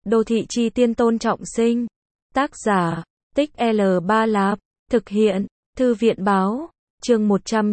Đô thị chi tiên Tôn Trọng Sinh. Tác giả, Tích L Ba Lạp. Thực hiện, Thư viện báo. Chương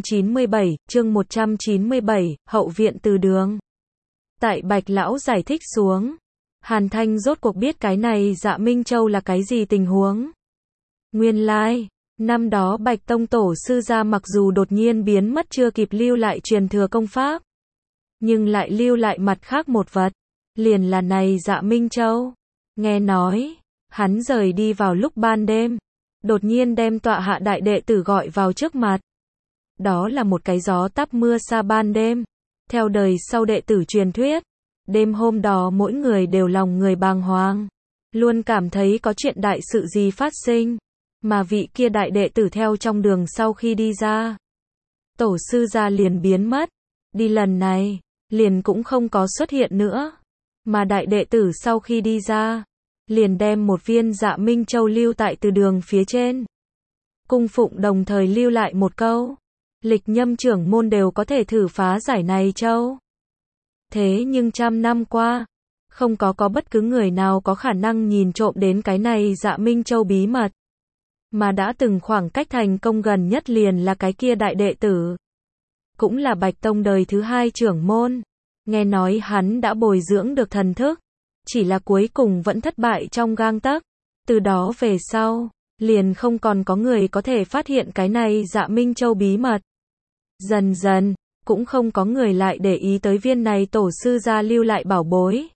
197, Hậu viện từ đường. Tại Bạch Lão giải thích xuống, Hàn Thanh rốt cuộc biết cái này Dạ Minh Châu là cái gì tình huống. Nguyên lai, năm đó Bạch Tông tổ sư gia mặc dù đột nhiên biến mất chưa kịp lưu lại truyền thừa công pháp, nhưng lại lưu lại mặt khác một vật, liền là này Dạ Minh Châu. Nghe nói, hắn rời đi vào lúc ban đêm, đột nhiên đem tọa hạ đại đệ tử gọi vào trước mặt. Đó là một cái gió táp mưa xa ban đêm. Theo đời sau đệ tử truyền thuyết, đêm hôm đó mỗi người đều lòng người bàng hoàng, luôn cảm thấy có chuyện đại sự gì phát sinh, mà vị kia đại đệ tử theo trong đường sau khi đi ra, tổ sư gia liền biến mất, đi lần này, liền cũng không có xuất hiện nữa, mà đại đệ tử sau khi đi ra, liền đem một viên Dạ Minh Châu lưu tại từ đường phía trên. Cung phụng đồng thời lưu lại một câu, lịch nhâm trưởng môn đều có thể thử phá giải này châu. Thế nhưng trăm năm qua, không có bất cứ người nào có khả năng nhìn trộm đến cái này Dạ Minh Châu bí mật. Mà đã từng khoảng cách thành công gần nhất liền là cái kia đại đệ tử. Cũng là Bạch Tông đời thứ 2 trưởng môn. Nghe nói hắn đã bồi dưỡng được thần thức, chỉ là cuối cùng vẫn thất bại trong gang tấc. Từ đó về sau, liền không còn có người có thể phát hiện cái này Dạ Minh Châu bí mật. Dần dần, cũng không có người lại để ý tới viên này tổ sư gia lưu lại bảo bối.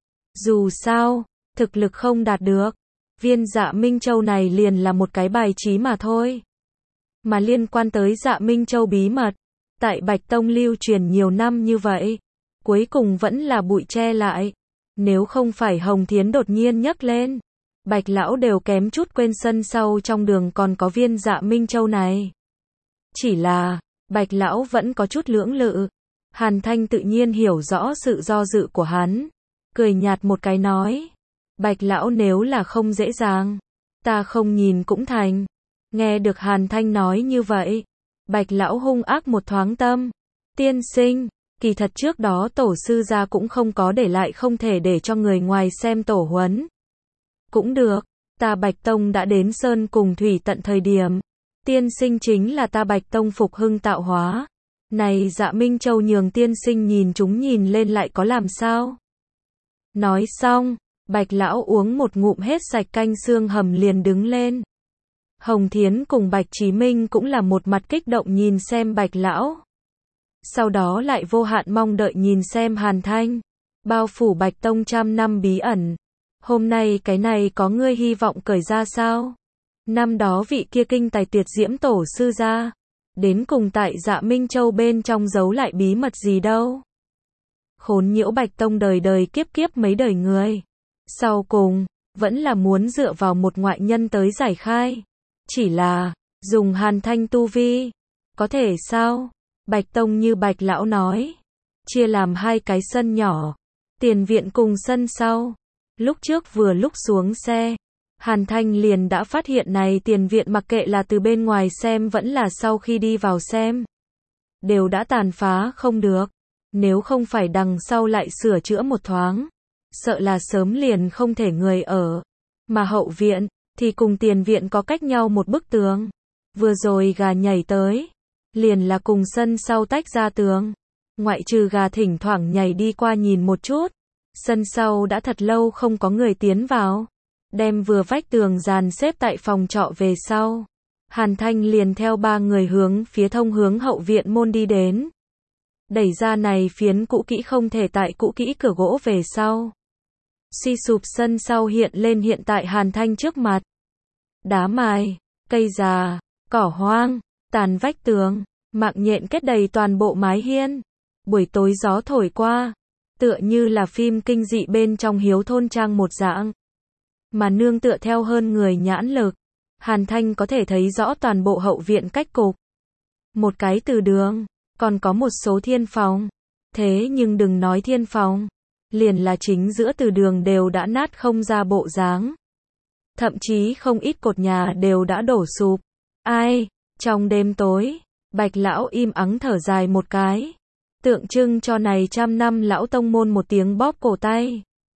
Dù sao, thực lực không đạt được, viên Dạ Minh Châu này liền là một cái bài trí mà thôi. Mà liên quan tới Dạ Minh Châu bí mật, tại Bạch Tông lưu truyền nhiều năm như vậy, cuối cùng vẫn là bụi che lại. Nếu không phải Hồng Thiến đột nhiên nhấc lên, Bạch Lão đều kém chút quên sân sau trong đường còn có viên Dạ Minh Châu này. Chỉ là, Bạch Lão vẫn có chút lưỡng lự. Hàn Thanh tự nhiên hiểu rõ sự do dự của hắn, cười nhạt một cái nói, Bạch Lão nếu là không dễ dàng, ta không nhìn cũng thành. Nghe được Hàn Thanh nói như vậy, Bạch Lão hung ác một thoáng tâm, tiên sinh, kỳ thật trước đó tổ sư gia cũng không có để lại không thể để cho người ngoài xem tổ huấn. Cũng được, ta Bạch Tông đã đến sơn cùng thủy tận thời điểm. Tiên sinh chính là ta Bạch Tông phục hưng tạo hóa. Này Dạ Minh Châu nhường tiên sinh nhìn chúng nhìn lên lại có làm sao? Nói xong, Bạch Lão uống một ngụm hết sạch canh xương hầm liền đứng lên. Hồng Thiến cùng Bạch Chí Minh cũng là một mặt kích động nhìn xem Bạch Lão. Sau đó lại vô hạn mong đợi nhìn xem Hàn Thanh. Bao phủ Bạch Tông trăm năm bí ẩn. Hôm nay cái này có ngươi hy vọng cởi ra sao? Năm đó vị kia kinh tài tuyệt diễm tổ sư gia, đến cùng tại Dạ Minh Châu bên trong giấu lại bí mật gì đâu. Khốn nhiễu Bạch Tông đời đời kiếp kiếp mấy đời người. Sau cùng, vẫn là muốn dựa vào một ngoại nhân tới giải khai. Chỉ là, dùng Hàn Thanh tu vi. Có thể sao? Bạch Tông như Bạch Lão nói. Chia làm 2 cái sân nhỏ. Tiền viện cùng sân sau. Lúc trước vừa lúc xuống xe, Hàn Thanh liền đã phát hiện này tiền viện mặc kệ là từ bên ngoài xem vẫn là sau khi đi vào xem, đều đã tàn phá không được. Nếu không phải đằng sau lại sửa chữa một thoáng, sợ là sớm liền không thể người ở. Mà hậu viện, thì cùng tiền viện có cách nhau một bức tường. Vừa rồi gà nhảy tới, liền là cùng sân sau tách ra tường. Ngoại trừ gà thỉnh thoảng nhảy đi qua nhìn một chút, sân sau đã thật lâu không có người tiến vào. Đem vừa vách tường dàn xếp tại phòng trọ về sau, Hàn Thanh liền theo 3 người hướng phía thông hướng hậu viện môn đi đến. Đẩy ra này phiến cũ kỹ không thể tại cũ kỹ cửa gỗ về sau. Suy sụp sân sau hiện lên hiện tại Hàn Thanh trước mặt. Đá mài, cây già, cỏ hoang, tàn vách tường, mạng nhện kết đầy toàn bộ mái hiên. Buổi tối gió thổi qua, tựa như là phim kinh dị bên trong Hiếu thôn trang một dạng. Mà nương tựa theo hơn người nhãn lực, Hàn Thanh có thể thấy rõ toàn bộ hậu viện cách cục. Một cái từ đường, còn có một số thiên phòng. Thế nhưng đừng nói thiên phòng, liền là chính giữa từ đường đều đã nát không ra bộ dáng. Thậm chí không ít cột nhà đều đã đổ sụp. Ai, trong đêm tối, Bạch Lão im ắng thở dài một cái. Tượng trưng cho này trăm năm lão tông môn một tiếng bóp cổ tay.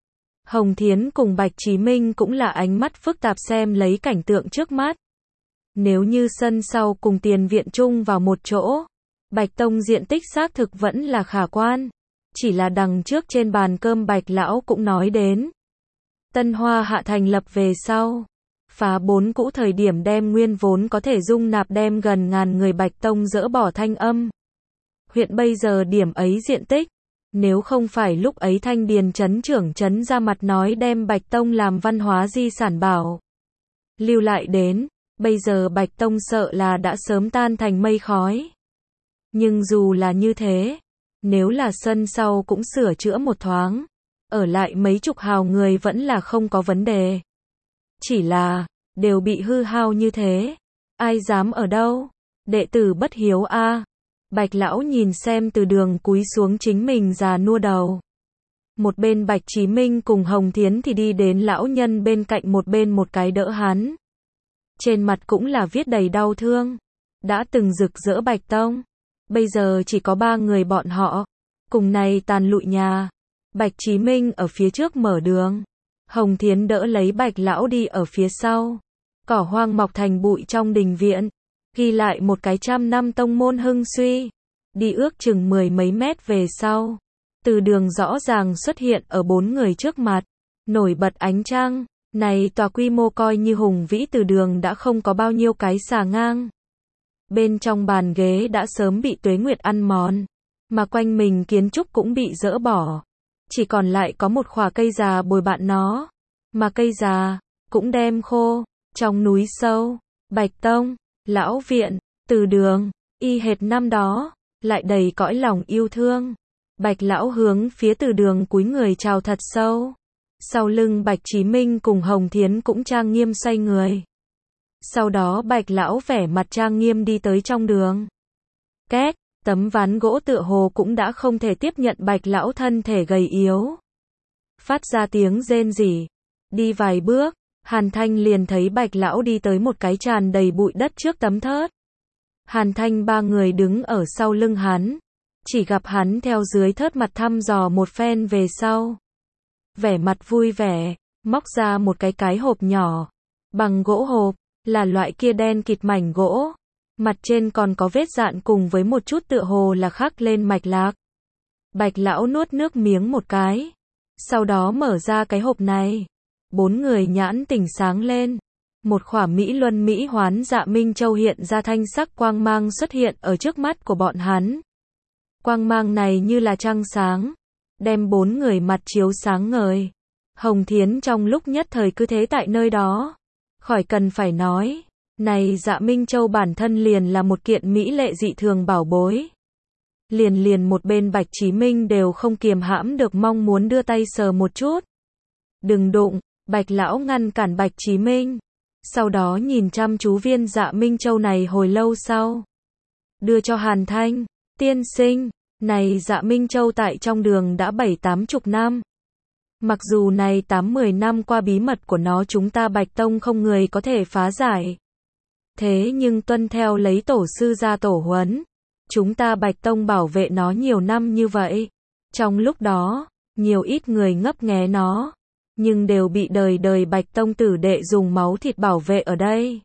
Hồng Thiến cùng Bạch Chí Minh cũng là ánh mắt phức tạp xem lấy cảnh tượng trước mắt. Nếu như sân sau cùng tiền viện chung vào một chỗ, Bạch Tông diện tích xác thực vẫn là khả quan. Chỉ là đằng trước trên bàn cơm Bạch Lão cũng nói đến. Tân Hoa Hạ thành lập về sau. Phá 4 cũ thời điểm đem nguyên vốn có thể dung nạp đem gần ngàn người Bạch Tông dỡ bỏ thanh âm. Huyện bây giờ điểm ấy diện tích. Nếu không phải lúc ấy Thanh Điền trấn trưởng trấn ra mặt nói đem Bạch Tông làm văn hóa di sản bảo. Lưu lại đến, bây giờ Bạch Tông sợ là đã sớm tan thành mây khói. Nhưng dù là như thế, nếu là sân sau cũng sửa chữa một thoáng, ở lại mấy chục hào người vẫn là không có vấn đề. Chỉ là, đều bị hư hao như thế, ai dám ở đâu, đệ tử bất hiếu a. Bạch Lão nhìn xem từ đường cúi xuống chính mình già nua đầu. Một bên Bạch Chí Minh cùng Hồng Thiến thì đi đến lão nhân bên cạnh một bên một cái đỡ hắn. Trên mặt cũng là viết đầy đau thương. Đã từng rực rỡ Bạch Tông. Bây giờ chỉ có 3 người bọn họ. Cùng này tàn lụi nhà. Bạch Chí Minh ở phía trước mở đường. Hồng Thiến đỡ lấy Bạch Lão đi ở phía sau. Cỏ hoang mọc thành bụi trong đình viện. Ghi lại một cái 100 năm tông môn hưng suy. Đi ước chừng 10 mấy mét về sau. Từ đường rõ ràng xuất hiện ở 4 người trước mặt. Nổi bật ánh trăng. Này tòa quy mô coi như hùng vĩ từ đường đã không có bao nhiêu cái xà ngang. Bên trong bàn ghế đã sớm bị tuế nguyệt ăn mòn. Mà quanh mình kiến trúc cũng bị dỡ bỏ. Chỉ còn lại có một khỏa cây già bồi bạn nó. Mà cây già cũng đem khô. Trong núi sâu, Bạch Tông, lão viện, từ đường, y hệt năm đó, lại đầy cõi lòng yêu thương. Bạch Lão hướng phía từ đường cúi người chào thật sâu. Sau lưng Bạch Chí Minh cùng Hồng Thiến cũng trang nghiêm xoay người. Sau đó Bạch Lão vẻ mặt trang nghiêm đi tới trong đường. Két, tấm ván gỗ tựa hồ cũng đã không thể tiếp nhận Bạch Lão thân thể gầy yếu. Phát ra tiếng rên rỉ. Đi vài bước, Hàn Thanh liền thấy Bạch Lão đi tới một cái tràn đầy bụi đất trước tấm thớt. Hàn Thanh 3 người đứng ở sau lưng hắn. Chỉ gặp hắn theo dưới thớt mặt thăm dò một phen về sau. Vẻ mặt vui vẻ, móc ra một cái hộp nhỏ. Bằng gỗ hộp, là loại kia đen kịt mảnh gỗ. Mặt trên còn có vết dạn cùng với một chút tựa hồ là khắc lên mạch lạc. Bạch Lão nuốt nước miếng một cái. Sau đó mở ra cái hộp này. 4 người nhãn tỉnh sáng lên. Một khỏa Mỹ Luân Mỹ Hoán Dạ Minh Châu hiện ra thanh sắc quang mang xuất hiện ở trước mắt của bọn hắn. Quang mang này như là trăng sáng, đem 4 người mặt chiếu sáng ngời. Hồng Thiến trong lúc nhất thời cứ thế tại nơi đó. Khỏi cần phải nói, này Dạ Minh Châu bản thân liền là một kiện mỹ lệ dị thường bảo bối. Liền một bên Bạch Chí Minh đều không kiềm hãm được mong muốn đưa tay sờ một chút. Đừng đụng, Bạch Lão ngăn cản Bạch Chí Minh. Sau đó nhìn chăm chú viên Dạ Minh Châu này hồi lâu sau. Đưa cho Hàn Thanh, tiên sinh, này Dạ Minh Châu tại trong đường đã 7-80 năm. Mặc dù này 8-10 năm qua bí mật của nó chúng ta Bạch Tông không người có thể phá giải. Thế nhưng tuân theo lấy tổ sư gia tổ huấn. Chúng ta Bạch Tông bảo vệ nó nhiều năm như vậy. Trong lúc đó, nhiều ít người ngấp nghé nó. Nhưng đều bị đời Bạch Tông tử đệ dùng máu thịt bảo vệ ở đây.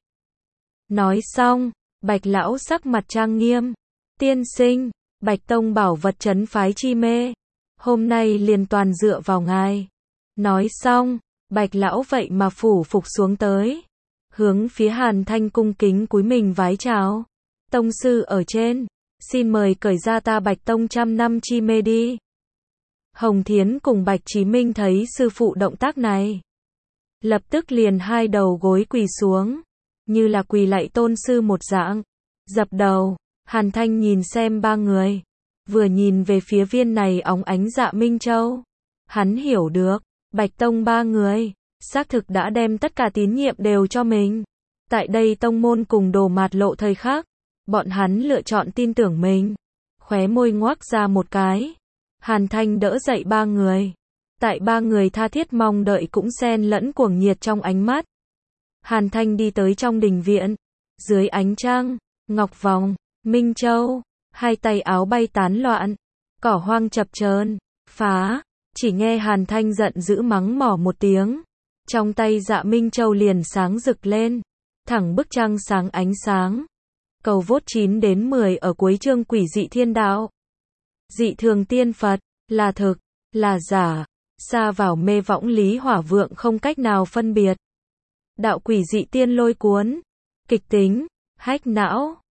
Nói xong, Bạch Lão sắc mặt trang nghiêm. Tiên sinh, Bạch Tông bảo vật trấn phái chi mê. Hôm nay liền toàn dựa vào ngài. Nói xong, Bạch Lão vậy mà phủ phục xuống tới. Hướng phía Hàn Thanh cung kính cúi mình vái chào. Tông sư ở trên, xin mời cởi ra ta Bạch Tông 100 năm chi mê đi. Hồng Thiến cùng Bạch Chí Minh thấy sư phụ động tác này. Lập tức liền hai đầu gối quỳ xuống. Như là quỳ lạy tôn sư một dạng. Dập đầu, Hàn Thanh nhìn xem 3 người. Vừa nhìn về phía viên này óng ánh Dạ Minh Châu. Hắn hiểu được, Bạch Tông 3 người, xác thực đã đem tất cả tín nhiệm đều cho mình. Tại đây tông môn cùng đồ mạt lộ thời khắc. Bọn hắn lựa chọn tin tưởng mình. Khóe môi ngoác ra một cái. Hàn Thanh đỡ dậy 3 người. Tại 3 người tha thiết mong đợi cũng xen lẫn cuồng nhiệt trong ánh mắt. Hàn Thanh đi tới trong đình viện. Dưới ánh trăng, ngọc vòng, Minh Châu, hai tay áo bay tán loạn. Cỏ hoang chập chờn, phá, Chỉ nghe Hàn Thanh giận dữ mắng mỏ một tiếng. Trong tay Dạ Minh Châu liền sáng rực lên. Thẳng bức trăng sáng ánh sáng. Cầu vốt 9 đến 10 ở cuối chương Quỷ dị thiên đạo. Dị thường tiên Phật, là thực, là giả, xa vào mê võng Lý Hỏa Vượng không cách nào phân biệt. Đạo quỷ dị tiên lôi cuốn, kịch tính, hách não.